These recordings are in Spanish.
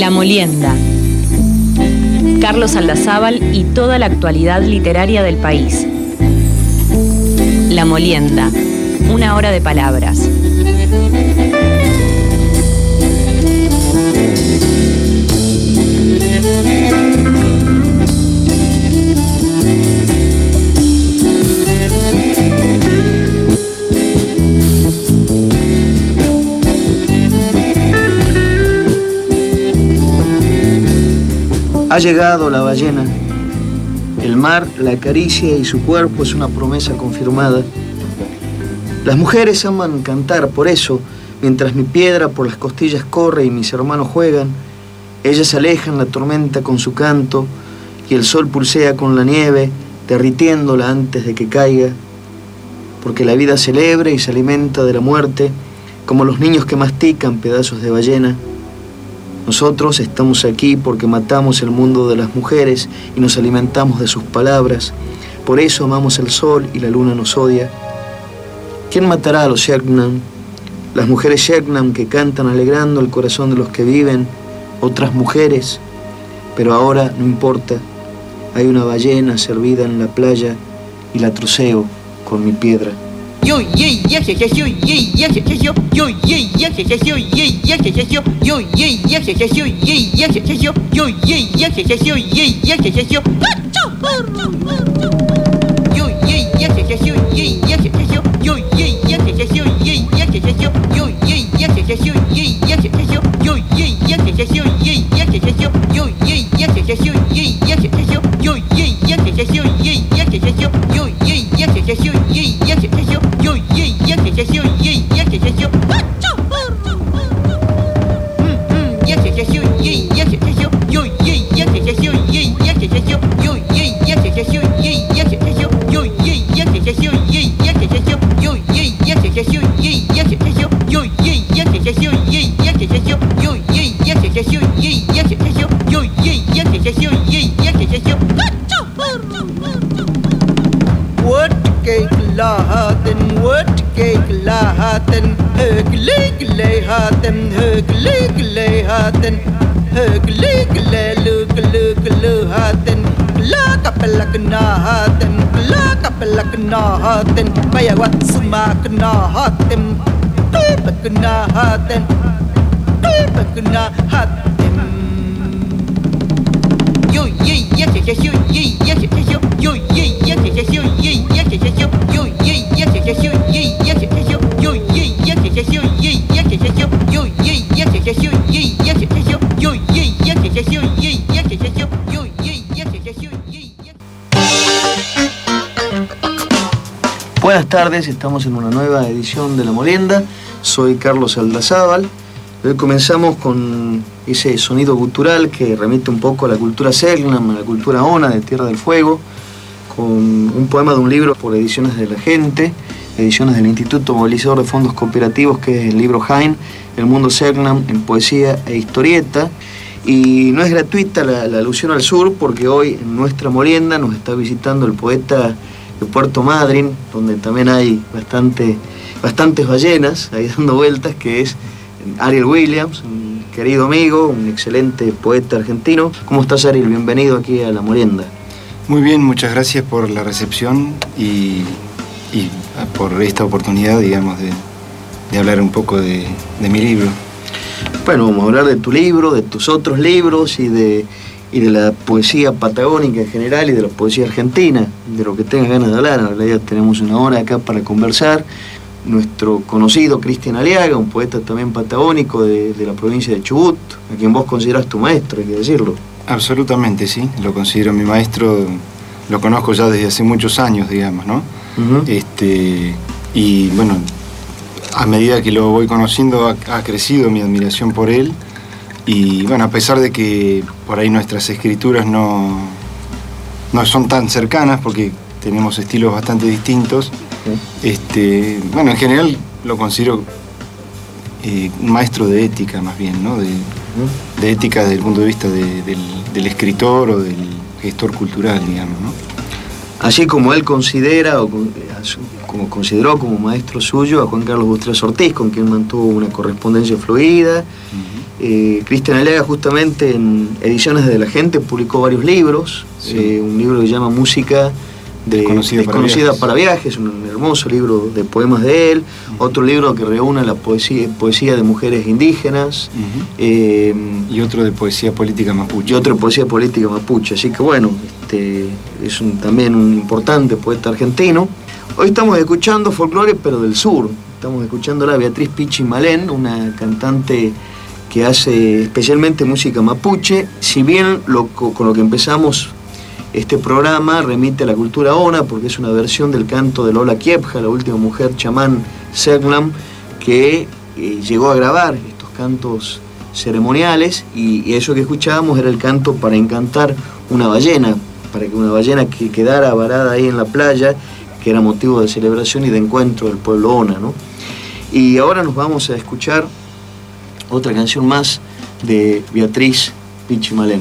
La Molienda. Carlos Aldazábal y toda la actualidad literaria del país. La Molienda. Una hora de palabras. Ha llegado la ballena. El mar la acaricia y su cuerpo es una promesa confirmada. Las mujeres aman cantar, por eso, mientras mi piedra por las costillas corre y mis hermanos juegan, ellas alejan la tormenta con su canto y el sol pulsea con la nieve, derritiéndola antes de que caiga, porque la vida celebra y se alimenta de la muerte, como los niños que mastican pedazos de ballena. Nosotros estamos aquí porque matamos el mundo de las mujeres y nos alimentamos de sus palabras. Por eso amamos el sol y la luna nos odia. ¿Quién matará a los Sherknam? Las mujeres Sherknam que cantan alegrando el corazón de los que viven, otras mujeres. Pero ahora no importa. Hay una ballena servida en la playa y la troceo con mi piedra. Buenas tardes, estamos en una nueva edición de La Molienda. Soy Carlos Aldazábal. Hoy comenzamos con ese sonido gutural que remite un poco a la cultura Sherknam, a la cultura Ona de Tierra del Fuego, con un poema de un libro por Ediciones de la Gente, ediciones del Instituto Movilizador de Fondos Cooperativos, que es el libro Jaén, El Mundo Sherknam en poesía e historieta. Y no es gratuita la alusión al sur, porque hoy en nuestra Molienda nos está visitando el poeta de Puerto Madryn, donde también hay bastantes ballenas ahí dando vueltas, que es Ariel Williams, un querido amigo, un excelente poeta argentino. ¿Cómo estás, Ariel? Bienvenido aquí a La Molienda. Muy bien, muchas gracias por la recepción y por esta oportunidad, digamos, de hablar un poco de mi libro. Bueno, vamos a hablar de tu libro, de tus otros libros y de la poesía patagónica en general y de la poesía argentina, de lo que tengas ganas de hablar. En realidad tenemos una hora acá para conversar. Nuestro conocido Cristian Aliaga, un poeta también patagónico de la provincia de Chubut, a quien vos considerás tu maestro, hay que decirlo. Absolutamente, sí, lo considero mi maestro, lo conozco ya desde hace muchos años, digamos, ¿no? Uh-huh. Y bueno, a medida que lo voy conociendo ha crecido mi admiración por él. Y bueno, a pesar de que por ahí nuestras escrituras no son tan cercanas, porque tenemos estilos bastante distintos, bueno, en general lo considero un maestro de ética más bien, ¿no? De ética desde el punto de vista del escritor o del gestor cultural, digamos, ¿no? Así como él considera, o como consideró como maestro suyo a Juan Carlos Bustrés Ortiz, con quien mantuvo una correspondencia fluida, uh-huh. Cristian Alega, justamente en Ediciones de la Gente, publicó varios libros. Sí. Un libro que se llama Música Desconocida para Viajes, un hermoso libro de poemas de él. Otro libro que reúne la poesía de mujeres indígenas. Y otro de poesía política mapuche. Y otro de poesía política mapuche. Así que bueno, es también un importante poeta argentino. Hoy estamos escuchando folclore, pero del sur. Estamos escuchando a Beatriz Pichi Malén, una cantante que hace especialmente música mapuche. Si bien con lo que empezamos este programa remite a la cultura ona, porque es una versión del canto de Lola Kiepja, la última mujer chamán Selknam, que llegó a grabar estos cantos ceremoniales, y eso que escuchábamos era el canto para encantar una ballena, para que una ballena que quedara varada ahí en la playa, que era motivo de celebración y de encuentro del pueblo ona, ¿no? Y ahora nos vamos a escuchar otra canción más de Beatriz Pichi Malén.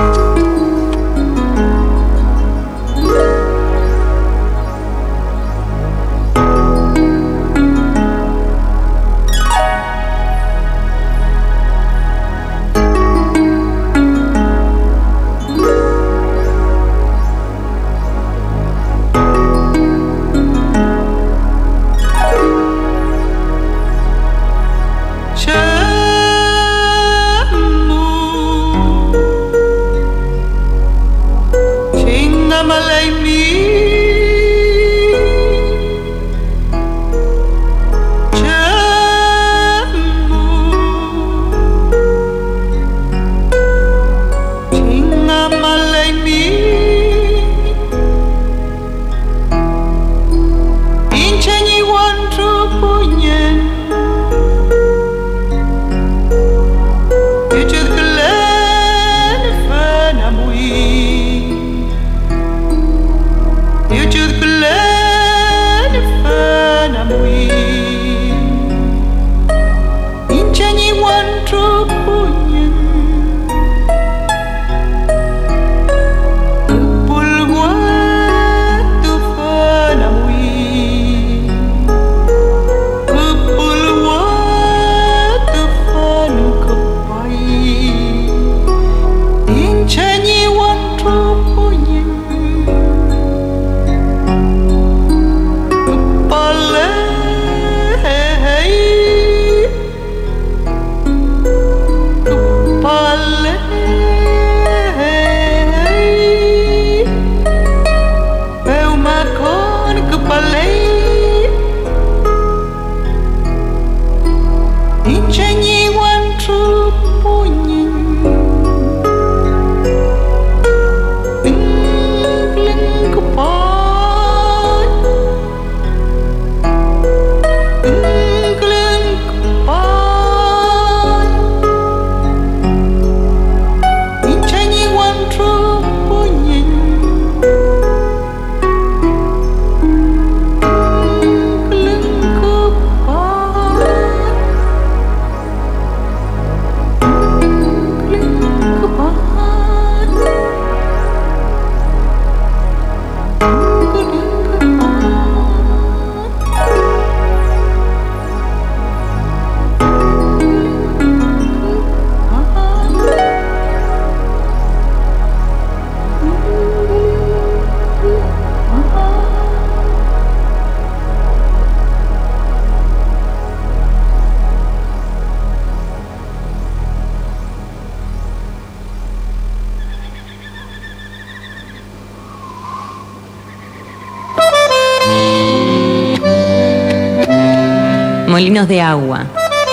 Molinos de agua,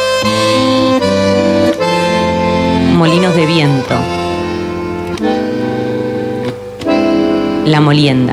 molinos de viento, la molienda.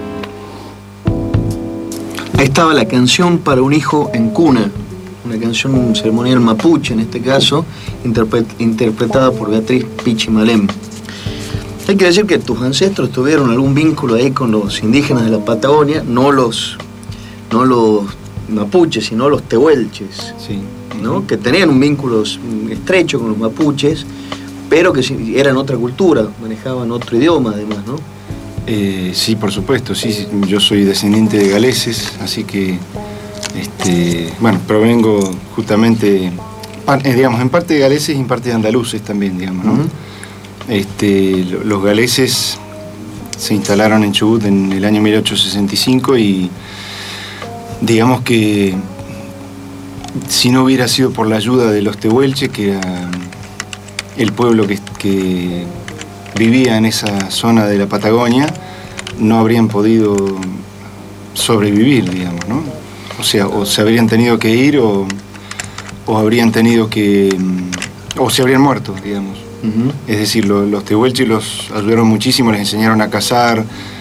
Ahí estaba la canción para un hijo en cuna, una canción ceremonial mapuche en este caso, interpretada por Beatriz Pichi Malén. Hay que decir que tus ancestros tuvieron algún vínculo ahí con los indígenas de la Patagonia, no los mapuches, sino los tehuelches, sí, ¿no? Que tenían un vínculo estrecho con los mapuches, pero que eran otra cultura, manejaban otro idioma además, ¿no? Sí, por supuesto, sí, yo soy descendiente de galeses, así que, bueno, provengo justamente digamos, en parte de galeses y en parte de andaluces también, digamos, ¿no? Los galeses se instalaron en Chubut en el año 1865 y digamos que si no hubiera sido por la ayuda de los tehuelches, que era el pueblo que vivía en esa zona de la Patagonia, no habrían podido sobrevivir, digamos, ¿no? O sea, o se habrían tenido que ir o habrían tenido que... o se habrían muerto, digamos. Uh-huh. Es decir, los tehuelches los ayudaron muchísimo, les enseñaron a cazar,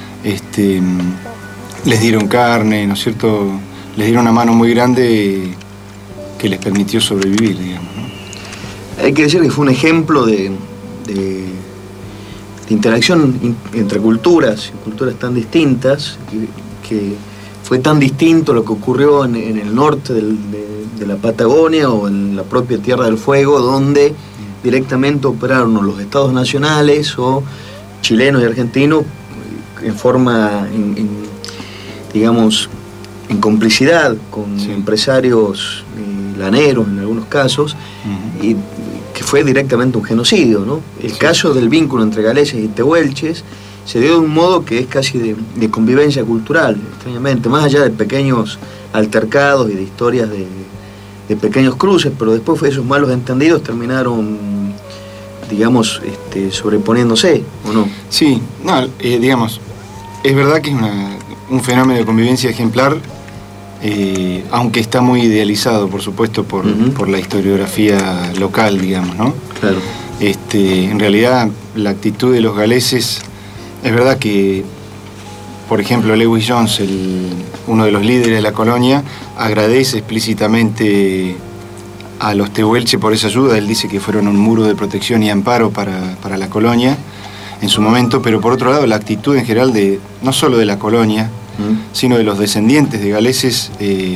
les dieron carne, ¿no es cierto? Les dieron una mano muy grande que les permitió sobrevivir, digamos, ¿no? Hay que decir que fue un ejemplo de interacción entre culturas tan distintas, que fue tan distinto lo que ocurrió en el norte de la Patagonia o en la propia Tierra del Fuego, donde directamente operaron los estados nacionales o chilenos y argentinos en forma, digamos, en complicidad con empresarios laneros en algunos casos, uh-huh. Y que fue directamente un genocidio, ¿no? El caso del vínculo entre galeses y tehuelches se dio de un modo que es casi de convivencia cultural, extrañamente, más allá de pequeños altercados y de historias de pequeños cruces, pero después esos malos entendidos terminaron, digamos, sobreponiéndose, ¿o no? Sí, no, digamos, es verdad que es un fenómeno de convivencia ejemplar, aunque está muy idealizado, por supuesto, por la historiografía local, digamos, ¿no? Claro. En realidad, la actitud de los galeses, es verdad que, por ejemplo, Lewis Jones, uno de los líderes de la colonia, agradece explícitamente a los tehuelches por esa ayuda. Él dice que fueron un muro de protección y amparo para la colonia en su momento, pero por otro lado, la actitud en general no solo de la colonia, sino de los descendientes de galeses,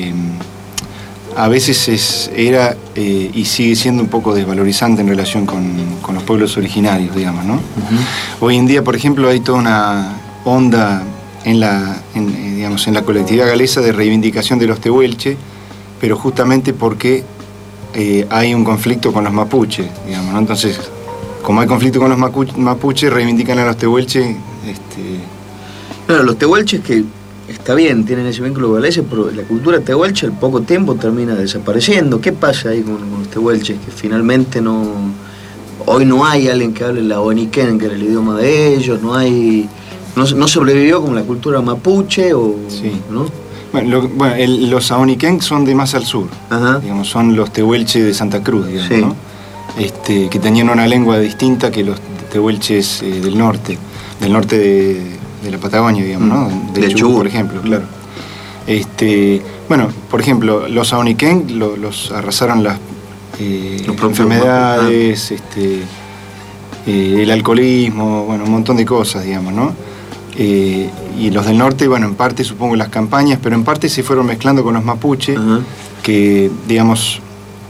a veces era y sigue siendo un poco desvalorizante en relación con los pueblos originarios, digamos, ¿no? Uh-huh. Hoy en día, por ejemplo, hay toda una onda en la colectividad galesa de reivindicación de los tehuelches, pero justamente porque hay un conflicto con los mapuches, digamos, ¿no? Entonces, como hay conflicto con los mapuches, reivindican a los tehuelches. Bueno, los tehuelches, que está bien, tienen ese vínculo galese, pero la cultura tehuelche al poco tiempo termina desapareciendo. ¿Qué pasa ahí con los tehuelches? Que finalmente hoy no hay alguien que hable la Oniquén, que era el idioma de ellos, no sobrevivió como la cultura mapuche, sí. ¿no? Bueno, los Aoniquén son de más al sur. Ajá. Digamos, son los tehuelches de Santa Cruz, digamos, sí. ¿No? Que tenían una lengua distinta que los tehuelches del norte de la Patagonia, digamos, ¿no? De Chubut, por ejemplo, claro. Bueno, por ejemplo, los Aoniquén los arrasaron las enfermedades, el alcoholismo, bueno, un montón de cosas, digamos, ¿no? Y los del norte, bueno, en parte supongo las campañas, pero en parte se fueron mezclando con los mapuches, uh-huh. Que, digamos,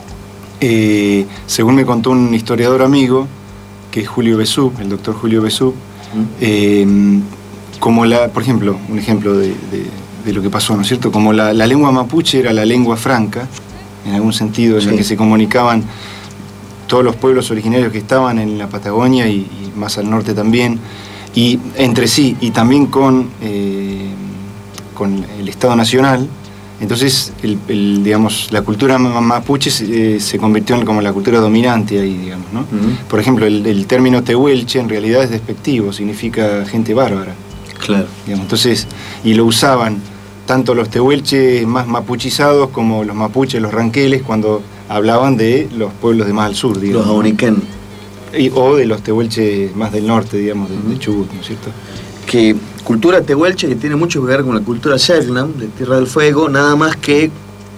según me contó un historiador amigo, que es Julio Besub, el doctor Julio Besub, uh-huh. Como por ejemplo, un ejemplo de lo que pasó, ¿no es cierto? Como la lengua mapuche era la lengua franca, en algún sentido, en la que se comunicaban todos los pueblos originarios que estaban en la Patagonia y más al norte también, y entre sí, y también con el Estado Nacional. Entonces, digamos, la cultura mapuche se convirtió en como la cultura dominante ahí, digamos, ¿no? Uh-huh. Por ejemplo, el término tehuelche en realidad es despectivo, significa gente bárbara. Claro. Digamos, entonces, y lo usaban tanto los tehuelches más mapuchizados como los mapuches, los ranqueles, cuando hablaban de los pueblos de más al sur, digamos. Los Aoniquén. O de los tehuelches más del norte, digamos, de Chubut, ¿no es cierto? Que cultura tehuelche que tiene mucho que ver con la cultura Selknam, de Tierra del Fuego, nada más que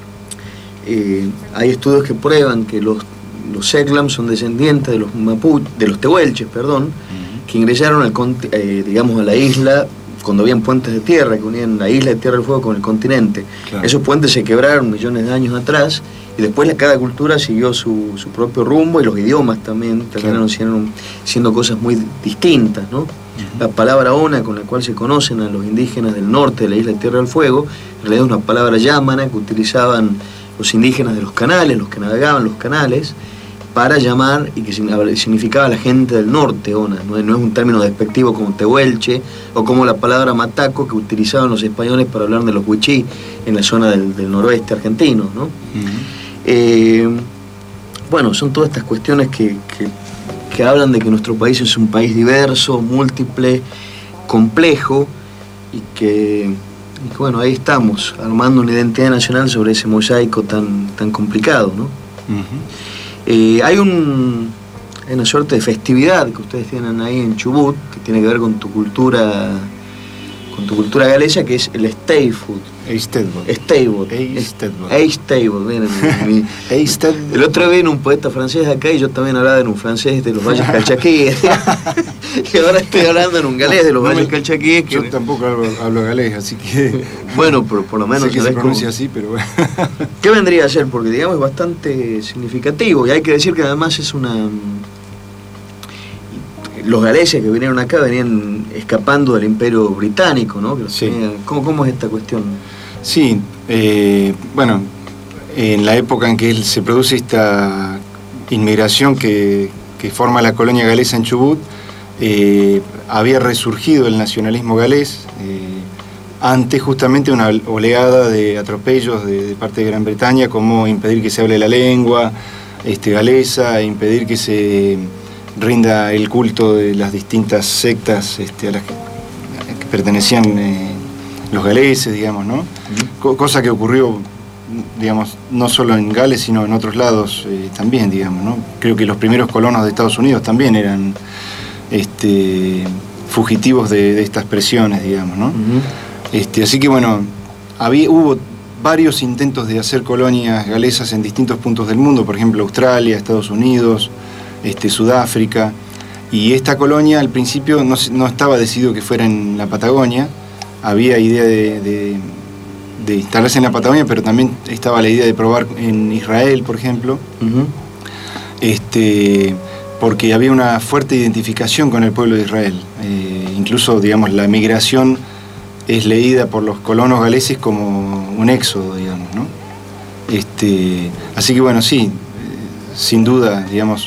hay estudios que prueban que los Selknam son descendientes de los tehuelches, perdón, uh-huh. Que ingresaron digamos, a la isla cuando habían puentes de tierra que unían la isla de Tierra del Fuego con el continente. Claro. Esos puentes se quebraron millones de años atrás y después cada cultura siguió su propio rumbo, y los idiomas también terminaron siendo cosas muy distintas, ¿no? Uh-huh. La palabra ona, con la cual se conocen a los indígenas del norte de la isla de Tierra del Fuego, en realidad es una palabra yámana que utilizaban los indígenas de los canales, los que navegaban los canales, para llamar, y que significaba la gente del norte, ona, no es un término despectivo como tehuelche, o como la palabra mataco que utilizaban los españoles para hablar de los huichí en la zona del noroeste argentino, ¿no? Bueno, son todas estas cuestiones que hablan de que nuestro país es un país diverso, múltiple, complejo, y que bueno, ahí estamos, armando una identidad nacional sobre ese mosaico tan complicado, ¿no? Hay una suerte de festividad que ustedes tienen ahí en Chubut, que tiene que ver con tu cultura galesa, que es el Eisteddfod. El otro día vino un poeta francés acá y yo también hablaba en un francés de los valles calchaquíes. Y ahora estoy hablando en un galés de los valles calchaquíes. Yo tampoco hablo galés, así que... Bueno, pero por lo menos... Sé que se pronuncia así, pero bueno. ¿Qué vendría a ser? Porque digamos es bastante significativo, y hay que decir que además es una... Los galeses que vinieron acá venían escapando del Imperio Británico, ¿no? Sí. ¿Cómo es esta cuestión? Sí, bueno, en la época en que se produce esta inmigración que forma la colonia galesa en Chubut, había resurgido el nacionalismo galés ante justamente una oleada de atropellos de parte de Gran Bretaña, como impedir que se hable la lengua galesa, impedir que se rinda el culto de las distintas sectas a las que pertenecían los galeses, digamos, ¿no? Cosa que ocurrió, digamos, no solo en Gales, sino en otros lados también, digamos, ¿no? Creo que los primeros colonos de Estados Unidos también eran fugitivos de estas presiones, digamos, ¿no? Así que, bueno, hubo varios intentos de hacer colonias galesas en distintos puntos del mundo, por ejemplo, Australia, Estados Unidos, Sudáfrica, y esta colonia al principio no estaba decidido que fuera en la Patagonia. Había idea de instalarse en la Patagonia, pero también estaba la idea de probar en Israel, por ejemplo, porque había una fuerte identificación con el pueblo de Israel. Incluso, digamos, la migración es leída por los colonos galeses como un éxodo, digamos, ¿no? Así que, bueno, sí, sin duda, digamos,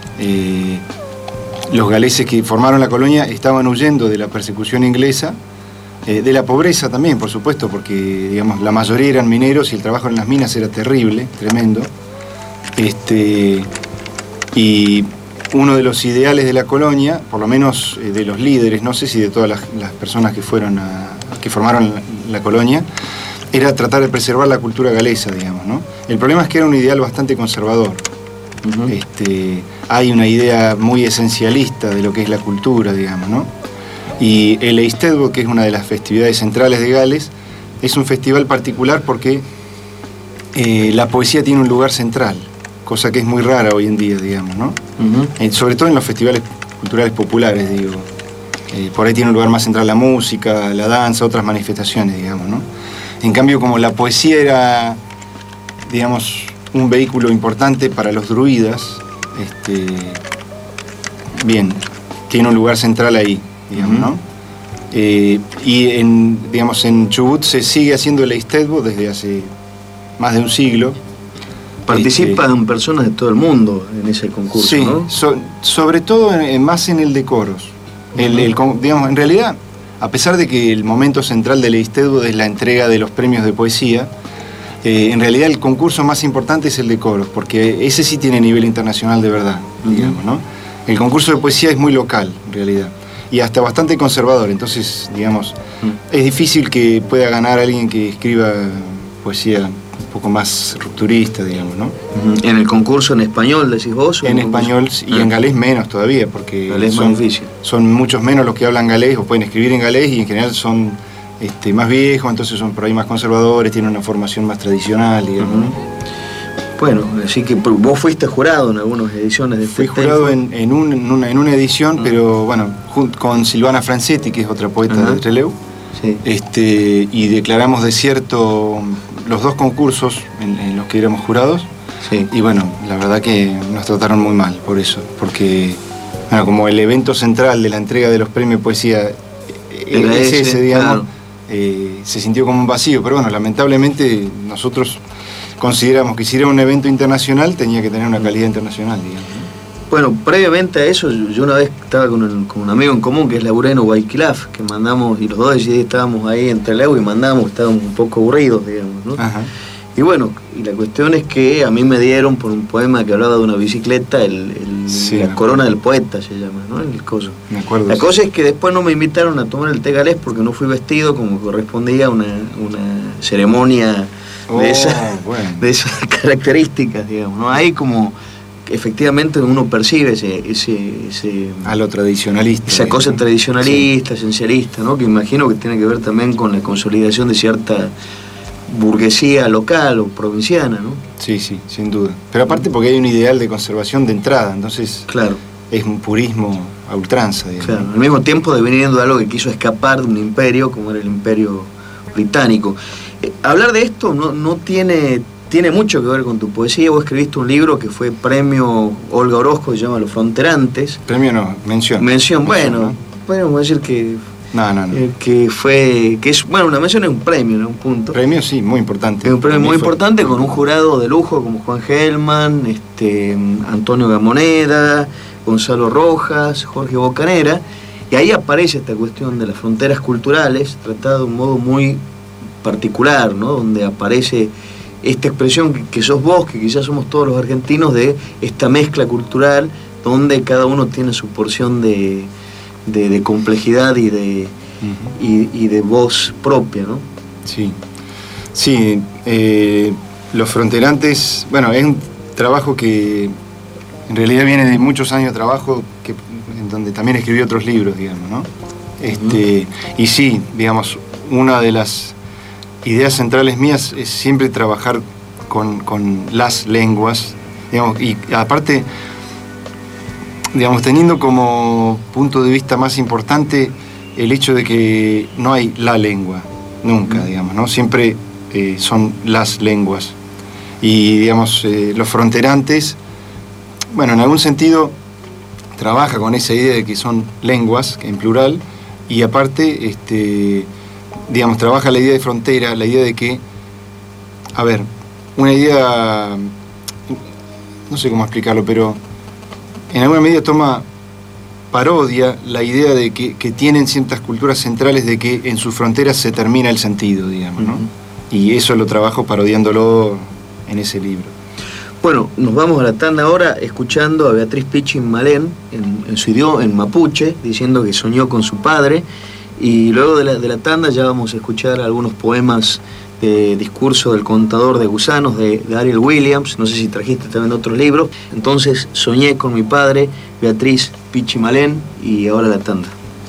los galeses que formaron la colonia estaban huyendo de la persecución inglesa, de la pobreza también, por supuesto, porque, digamos, la mayoría eran mineros y el trabajo en las minas era terrible, tremendo. Y uno de los ideales de la colonia, por lo menos de los líderes, no sé si de todas las personas que formaron la colonia, era tratar de preservar la cultura galesa, digamos, ¿no? El problema es que era un ideal bastante conservador. Hay una idea muy esencialista de lo que es la cultura, digamos, ¿no? Y el Eisteddfod, que es una de las festividades centrales de Gales, es un festival particular porque la poesía tiene un lugar central, cosa que es muy rara hoy en día, digamos, ¿no? Sobre todo en los festivales culturales populares, digo. Por ahí tiene un lugar más central la música, la danza, otras manifestaciones, digamos, ¿no? En cambio, como la poesía era, digamos, un vehículo importante para los druidas, bien, tiene un lugar central ahí, digamos, ¿no? Y en Chubut se sigue haciendo el Eisteddfod desde hace más de un siglo. Participan personas de todo el mundo en ese concurso, sí, ¿no? Sobre todo más en el de coros. Digamos, en realidad, a pesar de que el momento central del Eisteddfod es la entrega de los premios de poesía, en realidad el concurso más importante es el de coros, porque ese sí tiene nivel internacional de verdad, digamos, ¿no? El concurso de poesía es muy local, en realidad, y hasta bastante conservador, entonces, digamos, es difícil que pueda ganar alguien que escriba poesía un poco más rupturista, digamos, ¿no? ¿En el concurso en español decís vos? En español y en galés menos todavía, porque galés más difícil. Son muchos menos los que hablan galés o pueden escribir en galés, y en general son más viejos, entonces son por ahí más conservadores, tienen una formación más tradicional, digamos. Bueno, así que vos fuiste jurado en algunas ediciones de Fui jurado en una edición, pero bueno, junto con Silvana Francetti, que es otra poeta de Trelew, y declaramos desierto los dos concursos en los que éramos jurados, y bueno, la verdad que nos trataron muy mal por eso, porque bueno, como el evento central de la entrega de los premios de poesía es ese, digamos, se sintió como un vacío, pero bueno, lamentablemente nosotros consideramos que si era un evento internacional tenía que tener una calidad internacional, digamos, ¿no? Bueno, previamente a eso, yo una vez estaba con un amigo en común que es Laureno Guayquilaf, que mandamos, y los dos estábamos ahí en Trelew y mandamos, estábamos un poco aburridos, digamos, ¿no? Ajá. Y bueno, y la cuestión es que a mí me dieron por un poema que hablaba de una bicicleta, Sí, la corona del poeta se llama, ¿no? El coso. Me acuerdo. La cosa es que después no me invitaron a tomar el té galés porque no fui vestido como correspondía a una ceremonia de esas características, digamos, ¿no? Ahí como efectivamente uno percibe ese a lo tradicionalista. Esa cosa tradicionalista, esencialista, ¿no? Que imagino que tiene que ver también con la consolidación de cierta burguesía local o provinciana, ¿no? Sí, sin duda. Pero aparte porque hay un ideal de conservación de entrada, entonces claro, es un purismo a ultranza, digamos. Claro, al mismo tiempo deviniendo de algo que quiso escapar de un imperio como era el imperio británico. Hablar de esto no tiene mucho que ver con tu poesía. Vos escribiste un libro que fue premio Olga Orozco, que se llama Los Fronterantes. Premio no, mención. Bueno, ¿no? Podemos decir que... No. Que es, bueno, una mención es un premio, ¿no? Un punto. Premio, sí, muy importante. Es un premio muy importante con un jurado de lujo como Juan Gelman, Antonio Gamoneda, Gonzalo Rojas, Jorge Bocanera, y ahí aparece esta cuestión de las fronteras culturales, tratada de un modo muy particular, ¿no? Donde aparece esta expresión que sos vos, que quizás somos todos los argentinos, de esta mezcla cultural, donde cada uno tiene su porción de complejidad y de voz propia, ¿no? Sí, Los Fronterantes, bueno, es un trabajo que en realidad viene de muchos años de trabajo, en donde también escribí otros libros, digamos, ¿no? Y sí, digamos, una de las ideas centrales mías es siempre trabajar con las lenguas, digamos, y aparte, digamos, teniendo como punto de vista más importante el hecho de que no hay la lengua, nunca, digamos, ¿no? Siempre son las lenguas. Y, digamos, Los Fronterantes, bueno, en algún sentido trabaja con esa idea de que son lenguas, en plural, y aparte, digamos, trabaja la idea de frontera, la idea de que, a ver, una idea, no sé cómo explicarlo, pero en alguna medida parodia la idea de que tienen ciertas culturas centrales de que en sus fronteras se termina el sentido, digamos, ¿no? Y eso lo trabajo parodiándolo en ese libro. Bueno, nos vamos a la tanda ahora escuchando a Beatriz Pichín Malén en su idioma, en mapuche, diciendo que soñó con su padre, y luego de la tanda ya vamos a escuchar algunos poemas de Discurso del Contador de Gusanos de Ariel Williams. No sé si trajiste también otros libros. Entonces, Soñé con mi padre, Beatriz Pichín Malén, y ahora la tanda.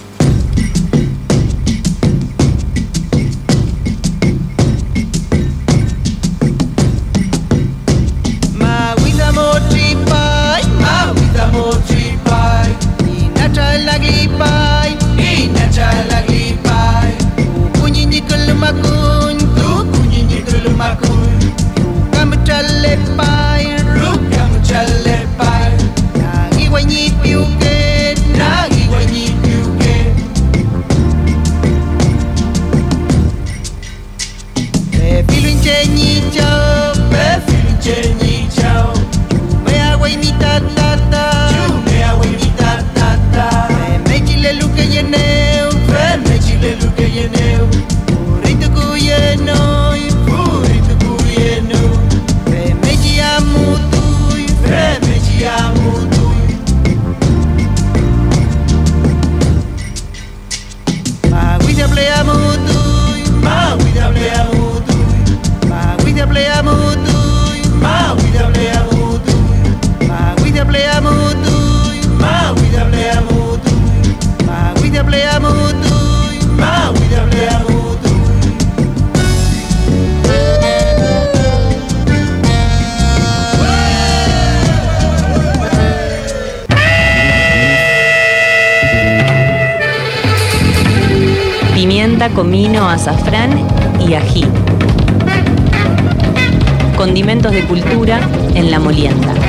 Pimienta, comino, azafrán y ají. Condimentos de cultura en La Molienda.